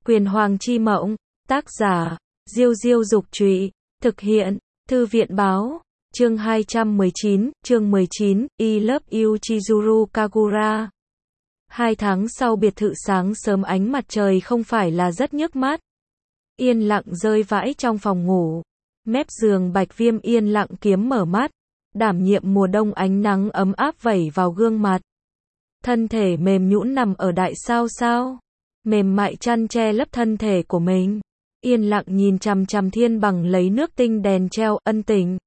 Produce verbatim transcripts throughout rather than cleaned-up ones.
Quyền Hoàng Chi Mộng, tác giả, Diêu Diêu Dục Trụy, thực hiện, Thư viện Báo, chương hai trăm mười chín, chương mười chín, I Love You Chizuru Kagura. Hai tháng sau biệt thự sáng sớm ánh mặt trời không phải là rất nhức mắt. Yên lặng rơi vãi trong phòng ngủ. Mép giường Bạch Viêm yên lặng kiếm mở mắt, đảm nhiệm mùa đông ánh nắng ấm áp vẩy vào gương mặt. Thân thể mềm nhũn nằm ở đại sao sao, mềm mại chăn che lấp thân thể của mình. Yên lặng nhìn chằm chằm thiên bằng lấy nước tinh đèn treo, ân tình.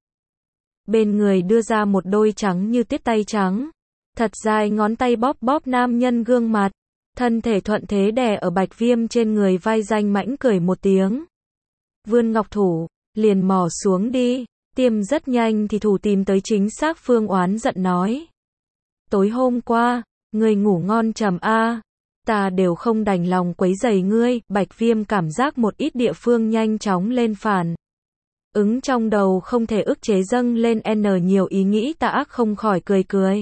Bên người đưa ra một đôi trắng như tiết tay trắng. Thật dài ngón tay bóp bóp nam nhân gương mặt. Thân thể thuận thế đè ở Bạch Viêm trên người vai danh mãnh cười một tiếng. Vươn ngọc thủ, liền mò xuống đi. Tiêm rất nhanh thì thủ tìm tới chính xác phương oán giận nói. Tối hôm qua, ngươi ngủ ngon trầm a, ta đều không đành lòng quấy rầy ngươi. Bạch Viêm cảm giác một ít địa phương nhanh chóng lên phản ứng trong đầu không thể ức chế dâng lên n nhiều ý nghĩ tà ác không khỏi cười cười.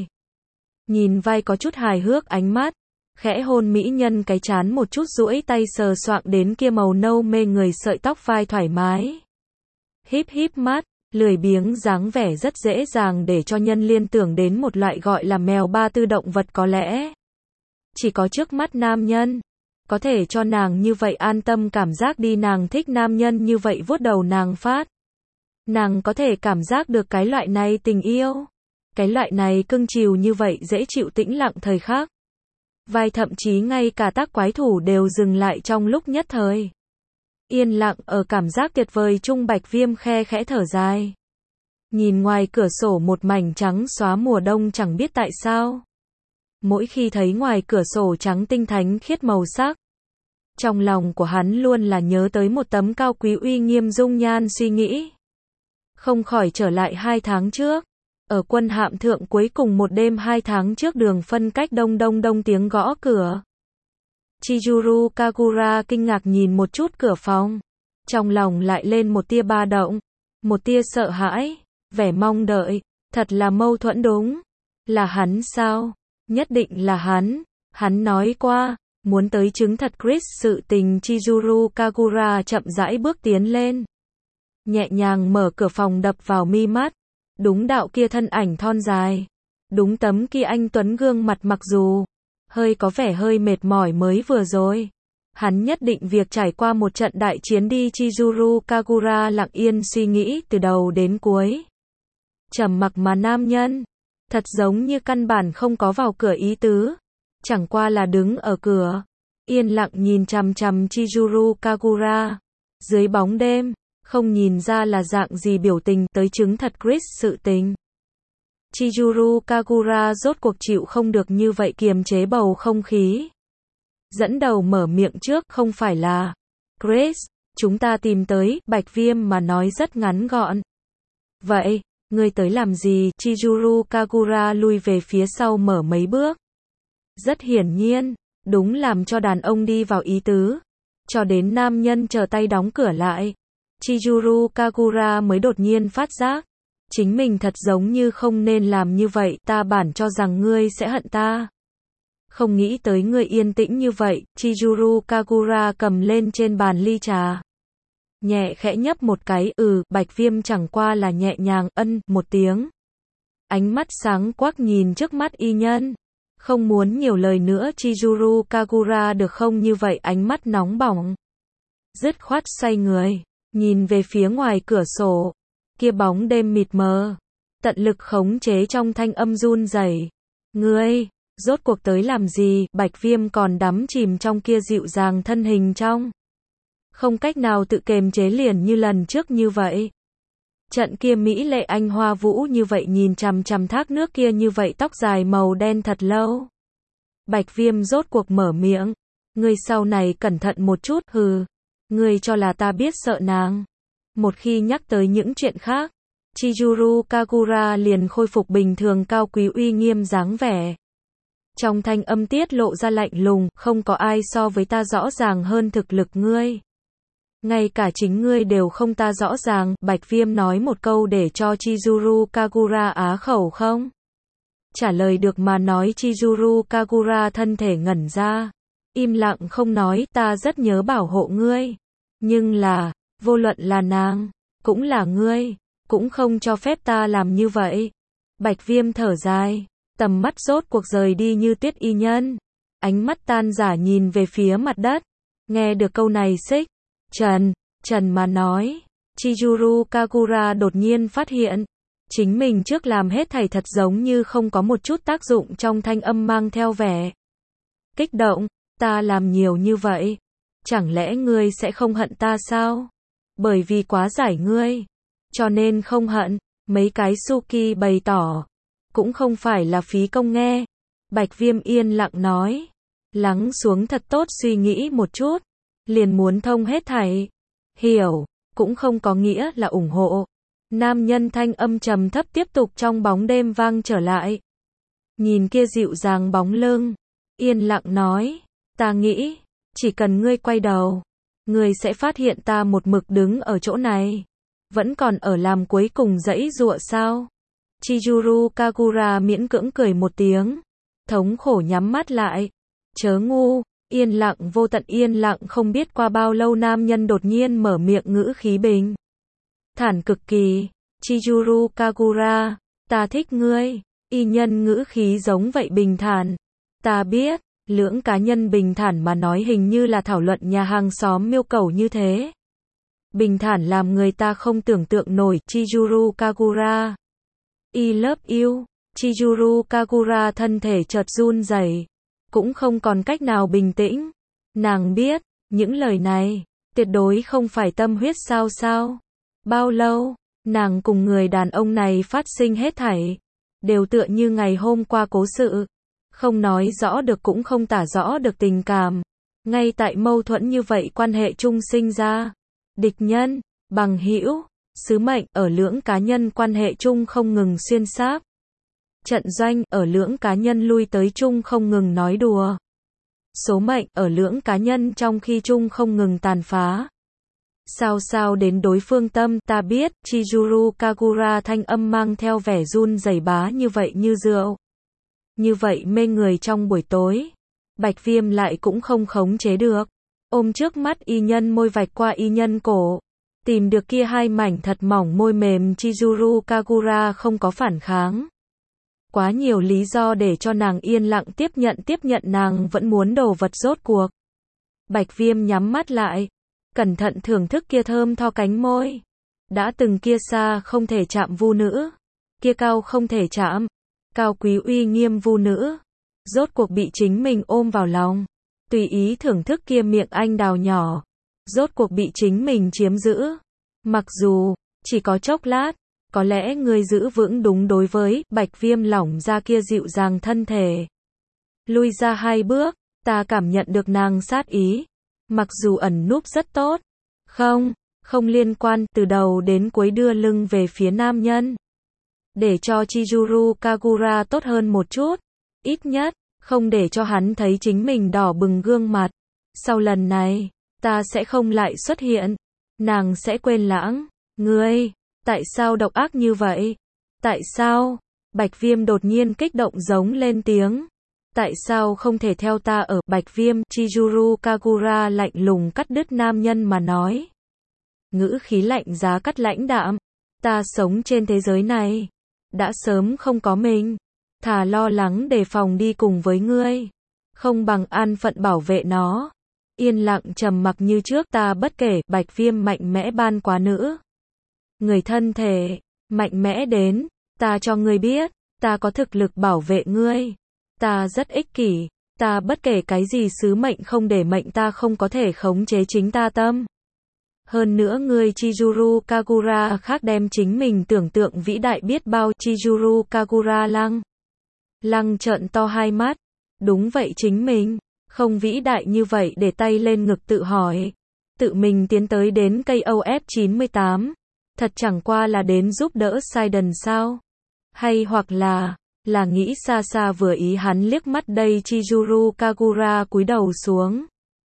Nhìn vai có chút hài hước ánh mắt, khẽ hôn mỹ nhân cái chán một chút duỗi tay sờ soạng đến kia màu nâu mê người sợi tóc vai thoải mái. Híp híp mắt, lười biếng dáng vẻ rất dễ dàng để cho nhân liên tưởng đến một loại gọi là mèo ba tư động vật có lẽ. Chỉ có trước mắt nam nhân, có thể cho nàng như vậy an tâm cảm giác đi, nàng thích nam nhân như vậy vuốt đầu nàng phát. Nàng có thể cảm giác được cái loại này tình yêu. Cái loại này cưng chiều như vậy dễ chịu tĩnh lặng thời khắc. Vai thậm chí ngay cả tác quái thủ đều dừng lại trong lúc nhất thời. Yên lặng ở cảm giác tuyệt vời chung Bạch Viêm khe khẽ thở dài. Nhìn ngoài cửa sổ một mảnh trắng xóa mùa đông chẳng biết tại sao. Mỗi khi thấy ngoài cửa sổ trắng tinh thánh khiết màu sắc, trong lòng của hắn luôn là nhớ tới một tấm cao quý uy nghiêm dung nhan suy nghĩ. Không khỏi trở lại hai tháng trước. Ở quân hạm thượng cuối cùng một đêm hai tháng trước đường phân cách đông đông đông tiếng gõ cửa. Chizuru Kagura kinh ngạc nhìn một chút cửa phòng. Trong lòng lại lên một tia ba động. Một tia sợ hãi. Vẻ mong đợi. Thật là mâu thuẫn đúng. Là hắn sao? Nhất định là hắn. Hắn nói qua. Muốn tới chứng thật Chris sự tình. Chizuru Kagura chậm rãi bước tiến lên. Nhẹ nhàng mở cửa phòng đập vào mi mắt. Đúng đạo kia thân ảnh thon dài. Đúng tấm kia anh tuấn gương mặt mặc dù hơi có vẻ hơi mệt mỏi mới vừa rồi. Hắn nhất định việc trải qua một trận đại chiến đi. Chizuru Kagura lặng yên suy nghĩ từ đầu đến cuối. Trầm mặc mà nam nhân. Thật giống như căn bản không có vào cửa ý tứ. Chẳng qua là đứng ở cửa. Yên lặng nhìn chằm chằm Chizuru Kagura. Dưới bóng đêm. Không nhìn ra là dạng gì biểu tình tới chứng thật Chris sự tình. Chizuru Kagura rốt cuộc chịu không được như vậy kiềm chế bầu không khí. Dẫn đầu mở miệng trước, không phải là Chris, chúng ta tìm tới. Bạch Viêm mà nói rất ngắn gọn. Vậy, ngươi tới làm gì? Chizuru Kagura lui về phía sau mở mấy bước. Rất hiển nhiên, đúng làm cho đàn ông đi vào ý tứ. Cho đến nam nhân chờ tay đóng cửa lại. Chizuru Kagura mới đột nhiên phát giác. Chính mình thật giống như không nên làm như vậy, ta bản cho rằng ngươi sẽ hận ta. Không nghĩ tới ngươi yên tĩnh như vậy. Chizuru Kagura cầm lên trên bàn ly trà. Nhẹ khẽ nhấp một cái, ừ, Bạch Viêm chẳng qua là nhẹ nhàng, ân, một tiếng. Ánh mắt sáng quắc nhìn trước mắt y nhân. Không muốn nhiều lời nữa Chizuru Kagura được không như vậy ánh mắt nóng bỏng. Dứt khoát xoay người. Nhìn về phía ngoài cửa sổ, kia bóng đêm mịt mờ, tận lực khống chế trong thanh âm run rẩy. Ngươi, rốt cuộc tới làm gì? Bạch Viêm còn đắm chìm trong kia dịu dàng thân hình trong. Không cách nào tự kềm chế liền như lần trước như vậy. Trận kia mỹ lệ anh hoa vũ như vậy nhìn chằm chằm thác nước kia như vậy tóc dài màu đen thật lâu. Bạch Viêm rốt cuộc mở miệng. Ngươi sau này cẩn thận một chút, hừ. Ngươi cho là ta biết sợ nàng. Một khi nhắc tới những chuyện khác, Chizuru Kagura liền khôi phục bình thường cao quý uy nghiêm dáng vẻ. Trong thanh âm tiết lộ ra lạnh lùng, không có ai so với ta rõ ràng hơn thực lực ngươi. Ngay cả chính ngươi đều không ta rõ ràng. Bạch Viêm nói một câu để cho Chizuru Kagura á khẩu không? Trả lời được mà nói Chizuru Kagura thân thể ngẩn ra. im lặng không nói, ta rất nhớ bảo hộ ngươi. Nhưng là, vô luận là nàng, cũng là ngươi, cũng không cho phép ta làm như vậy. Bạch Viêm thở dài, tầm mắt rốt cuộc rời đi Như Tuyết y nhân. Ánh mắt tan rã nhìn về phía mặt đất. Nghe được câu này xích. Trần, Trần mà nói. Chizuru Kagura đột nhiên phát hiện. Chính mình trước làm hết thảy thật giống như không có một chút tác dụng, trong thanh âm mang theo vẻ kích động. Ta làm nhiều như vậy. Chẳng lẽ ngươi sẽ không hận ta sao? Bởi vì quá giải ngươi. Cho nên không hận. Mấy cái Suki bày tỏ. Cũng không phải là phí công nghe. Bạch Viêm yên lặng nói. Lắng xuống thật tốt suy nghĩ một chút. Liền muốn thông hết thảy. Hiểu. Cũng không có nghĩa là ủng hộ. Nam nhân thanh âm trầm thấp tiếp tục trong bóng đêm vang trở lại. Nhìn kia dịu dàng bóng lưng. Yên lặng nói. Ta nghĩ. Chỉ cần ngươi quay đầu. Ngươi sẽ phát hiện ta một mực đứng ở chỗ này. Vẫn còn ở làm cuối cùng dãy dụa sao? Chizuru Kagura miễn cưỡng cười một tiếng. Thống khổ nhắm mắt lại. Chớ ngu. Yên lặng vô tận yên lặng không biết qua bao lâu nam nhân đột nhiên mở miệng ngữ khí bình thản cực kỳ. Chizuru Kagura. Ta thích ngươi. Y nhân ngữ khí giống vậy bình thản. Ta biết. Lưỡng cá nhân bình thản mà nói hình như là thảo luận nhà hàng xóm miêu cầu như thế. Bình thản làm người ta không tưởng tượng nổi. Chizuru Kagura. I love you. Chizuru Kagura thân thể chợt run rẩy, cũng không còn cách nào bình tĩnh. Nàng biết, những lời này, tuyệt đối không phải tâm huyết sao sao. Bao lâu, nàng cùng người đàn ông này phát sinh hết thảy, đều tựa như ngày hôm qua cố sự. Không nói rõ được cũng không tả rõ được tình cảm. Ngay tại mâu thuẫn như vậy quan hệ chung sinh ra. Địch nhân, bằng hữu, sứ mệnh ở lưỡng cá nhân quan hệ chung không ngừng xuyên sáp. Trận doanh ở lưỡng cá nhân lui tới chung không ngừng nói đùa. Số mệnh ở lưỡng cá nhân trong khi chung không ngừng tàn phá. Sao sao đến đối phương tâm ta biết. Chizuru Kagura thanh âm mang theo vẻ run rẩy bá như vậy như rượu. Như vậy mê người trong buổi tối. Bạch Viêm lại cũng không khống chế được. Ôm trước mắt y nhân môi vạch qua y nhân cổ. Tìm được kia hai mảnh thật mỏng môi mềm. Chizuru Kagura không có phản kháng. Quá nhiều lý do để cho nàng yên lặng tiếp nhận tiếp nhận nàng vẫn muốn đồ vật rốt cuộc. Bạch Viêm nhắm mắt lại. Cẩn thận thưởng thức kia thơm tho cánh môi. Đã từng kia xa không thể chạm vu nữ. Kia cao không thể chạm. Cao quý uy nghiêm vu nữ. Rốt cuộc bị chính mình ôm vào lòng. Tùy ý thưởng thức kia miệng anh đào nhỏ. Rốt cuộc bị chính mình chiếm giữ. Mặc dù, chỉ có chốc lát. Có lẽ ngươi giữ vững đúng đối với. Bạch Viêm lỏng ra kia dịu dàng thân thể. Lui ra hai bước. Ta cảm nhận được nàng sát ý. Mặc dù ẩn núp rất tốt. Không, không liên quan. Từ đầu đến cuối đưa lưng về phía nam nhân. Để cho Chizuru Kagura tốt hơn một chút. Ít nhất, không để cho hắn thấy chính mình đỏ bừng gương mặt. Sau lần này, ta sẽ không lại xuất hiện. Nàng sẽ quên lãng. Ngươi, tại sao độc ác như vậy? Tại sao? Bạch Viêm đột nhiên kích động giống lên tiếng. Tại sao không thể theo ta ở? Bạch Viêm, Chizuru Kagura lạnh lùng cắt đứt nam nhân mà nói. Ngữ khí lạnh giá cắt lãnh đạm. Ta sống trên thế giới này. Đã sớm không có mình. Thà lo lắng đề phòng đi cùng với ngươi. Không bằng an phận bảo vệ nó. Yên lặng trầm mặc như trước ta bất kể. Bạch Viêm mạnh mẽ ban quá nữ. Người thân thể. Mạnh mẽ đến. Ta cho ngươi biết. Ta có thực lực bảo vệ ngươi. Ta rất ích kỷ. Ta bất kể cái gì sứ mệnh không để mệnh ta không có thể khống chế chính ta tâm. Hơn nữa ngươi Chizuru Kagura khác đem chính mình tưởng tượng vĩ đại biết bao. Chizuru Kagura lăng. Lăng trợn to hai mắt. Đúng vậy chính mình. Không vĩ đại như vậy để tay lên ngực tự hỏi. Tự mình tiến tới đến K O F chín mươi tám. Thật chẳng qua là đến giúp đỡ Sidon sao? Hay hoặc là, là nghĩ xa xa vừa ý hắn liếc mắt đây. Chizuru Kagura cúi đầu xuống.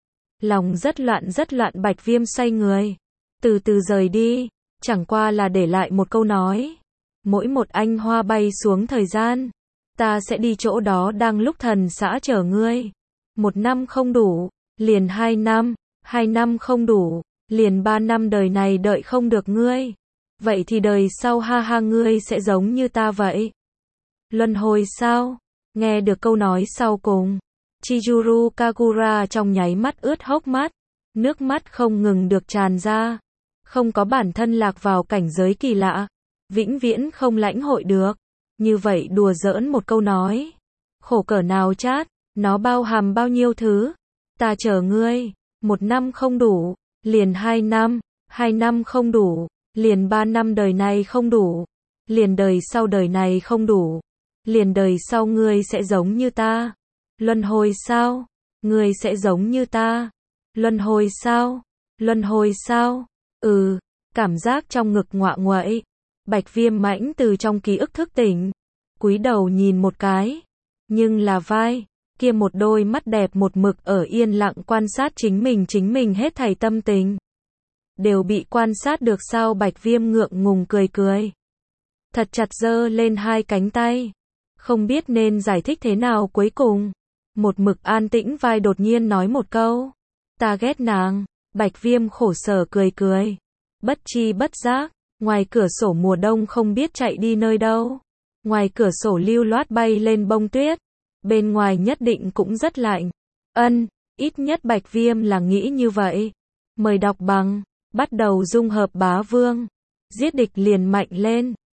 Lòng rất loạn rất loạn. Bạch Viêm xoay người. Từ từ rời đi. Chẳng qua là để lại một câu nói. Mỗi một anh hoa bay xuống thời gian. Ta sẽ đi chỗ đó đang lúc thần xã chờ ngươi. một năm không đủ, liền hai năm, hai năm không đủ, liền ba năm đời này đợi không được ngươi. Vậy thì đời sau ha ha ngươi sẽ giống như ta vậy. Luân hồi sao? Nghe được câu nói sau cùng, Chizuru Kagura trong nháy mắt ướt hốc mắt, nước mắt không ngừng được tràn ra. Không có bản thân lạc vào cảnh giới kỳ lạ, vĩnh viễn không lãnh hội được. Như vậy đùa giỡn một câu nói, khổ cỡ nào chát, nó bao hàm bao nhiêu thứ. Ta chờ ngươi, một năm không đủ, liền hai năm, hai năm không đủ, liền ba năm đời này không đủ, liền đời sau đời này không đủ, liền đời sau ngươi sẽ giống như ta. Luân hồi sao? Ngươi sẽ giống như ta. Luân hồi sao? Luân hồi sao? Ừ, cảm giác trong ngực ngoạ nguậy. Bạch Viêm mãnh từ trong ký ức thức tỉnh, cúi đầu nhìn một cái, nhưng là vai kia một đôi mắt đẹp một mực ở yên lặng quan sát chính mình chính mình hết thảy tâm tình. Đều bị quan sát được sao? Bạch Viêm ngượng ngùng cười cười. Thật chặt giơ lên hai cánh tay. Không biết nên giải thích thế nào cuối cùng. Một mực an tĩnh vai đột nhiên nói một câu. Ta ghét nàng. Bạch Viêm khổ sở cười cười. Bất chi bất giác, ngoài cửa sổ mùa đông không biết chạy đi nơi đâu. Ngoài cửa sổ lưu loát bay lên bông tuyết. Bên ngoài nhất định cũng rất lạnh. Ân, ít nhất Bạch Viêm là nghĩ như vậy. Mời đọc bằng, bắt đầu dung hợp bá vương. Giết địch liền mạnh lên.